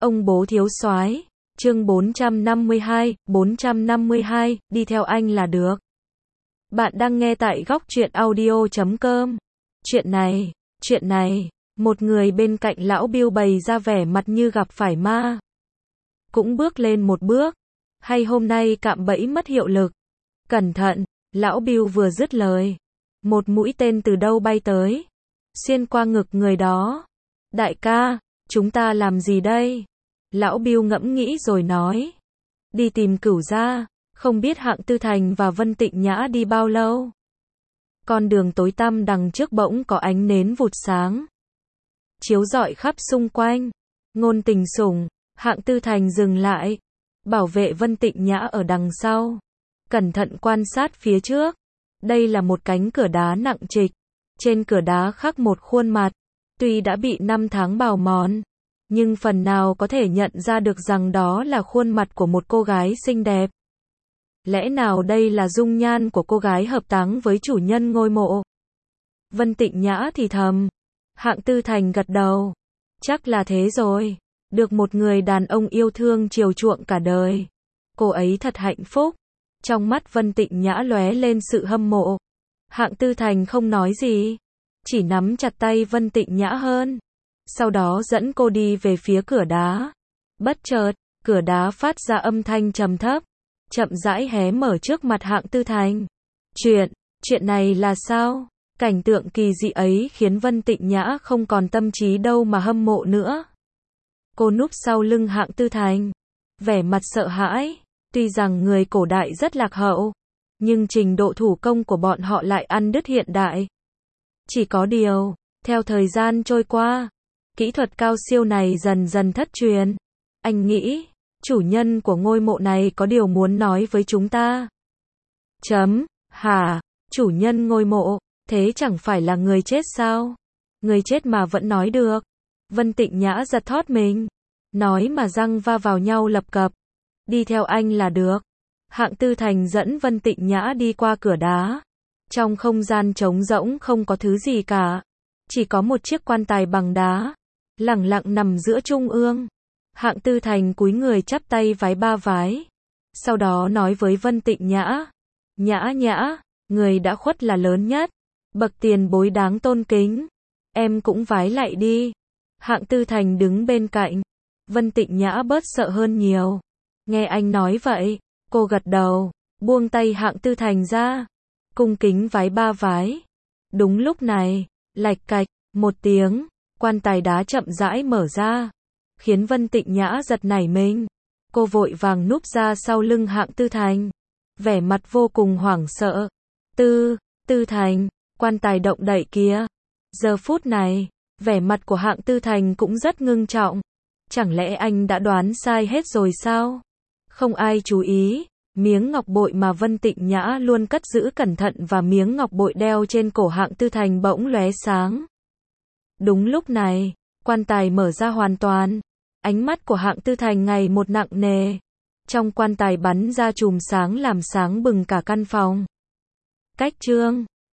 Ông bố thiếu soái, chương 452, đi theo anh là được. Bạn đang nghe tại góc truyện audio.com. Chuyện này, một người bên cạnh lão Bill bày ra vẻ mặt như gặp phải ma. Cũng bước lên một bước, hay hôm nay cạm bẫy mất hiệu lực. Cẩn thận, lão Bill vừa dứt lời. Một mũi tên từ đâu bay tới, xuyên qua ngực người đó. Đại ca, chúng ta làm gì đây? Lão Bill ngẫm nghĩ rồi nói. Đi tìm Cửu gia, không biết Hạng Tư Thành và Vân Tịnh Nhã đi bao lâu. Con đường tối tăm đằng trước bỗng có ánh nến vụt sáng, chiếu rọi khắp xung quanh. Ngôn Tình Sủng, Hạng Tư Thành dừng lại, bảo vệ Vân Tịnh Nhã ở đằng sau, cẩn thận quan sát phía trước. Đây là một cánh cửa đá nặng trịch, trên cửa đá khắc một khuôn mặt, tuy đã bị năm tháng bào mòn, nhưng phần nào có thể nhận ra được rằng đó là khuôn mặt của một cô gái xinh đẹp. Lẽ nào đây là dung nhan của cô gái hợp táng với chủ nhân ngôi mộ? Vân Tịnh Nhã thì thầm. Hạng Tư Thành gật đầu. Chắc là thế rồi. Được một người đàn ông yêu thương chiều chuộng cả đời. Cô ấy thật hạnh phúc. Trong mắt Vân Tịnh Nhã lóe lên sự hâm mộ. Hạng Tư Thành không nói gì, chỉ nắm chặt tay Vân Tịnh Nhã hơn. Sau đó dẫn cô đi về phía cửa đá. Bất chợt, cửa đá phát ra âm thanh trầm thấp, chậm rãi hé mở trước mặt Hạng Tư Thành. Chuyện này là sao? Cảnh tượng kỳ dị ấy khiến Vân Tịnh Nhã không còn tâm trí đâu mà hâm mộ nữa. Cô núp sau lưng Hạng Tư Thành, vẻ mặt sợ hãi. Tuy rằng người cổ đại rất lạc hậu, nhưng trình độ thủ công của bọn họ lại ăn đứt hiện đại. Chỉ có điều, theo thời gian trôi qua, kỹ thuật cao siêu này dần dần thất truyền. Anh nghĩ, chủ nhân của ngôi mộ này có điều muốn nói với chúng ta. Hả? Chủ nhân ngôi mộ, thế chẳng phải là người chết sao? Người chết mà vẫn nói được. Vân Tịnh Nhã giật thót mình, nói mà răng va vào nhau lập cập. Đi theo anh là được. Hạng Tư Thành dẫn Vân Tịnh Nhã đi qua cửa đá. Trong không gian trống rỗng không có thứ gì cả. Chỉ có một chiếc quan tài bằng đá, lẳng lặng nằm giữa trung ương. Hạng Tư Thành cúi người chắp tay vái ba vái. Sau đó nói với Vân Tịnh Nhã. Nhã, người đã khuất là lớn nhất. Bậc tiền bối đáng tôn kính. Em cũng vái lại đi. Hạng Tư Thành đứng bên cạnh. Vân Tịnh Nhã bớt sợ hơn nhiều. Nghe anh nói vậy, cô gật đầu, buông tay Hạng Tư Thành ra, cung kính vái ba vái. Đúng lúc này, lạch cạch, một tiếng, quan tài đá chậm rãi mở ra, khiến Vân Tịnh Nhã giật nảy mình. Cô vội vàng núp ra sau lưng Hạng Tư Thành, vẻ mặt vô cùng hoảng sợ. Tư Thành, quan tài động đậy kia. Giờ phút này, vẻ mặt của Hạng Tư Thành cũng rất ngưng trọng. Chẳng lẽ anh đã đoán sai hết rồi sao? Không ai chú ý, miếng ngọc bội mà Vân Tịnh Nhã luôn cất giữ cẩn thận và miếng ngọc bội đeo trên cổ Hạng Tư Thành bỗng lóe sáng. Đúng lúc này, quan tài mở ra hoàn toàn. Ánh mắt của Hạng Tư Thành ngày một nặng nề. Trong quan tài bắn ra chùm sáng làm sáng bừng cả căn phòng. Cách chương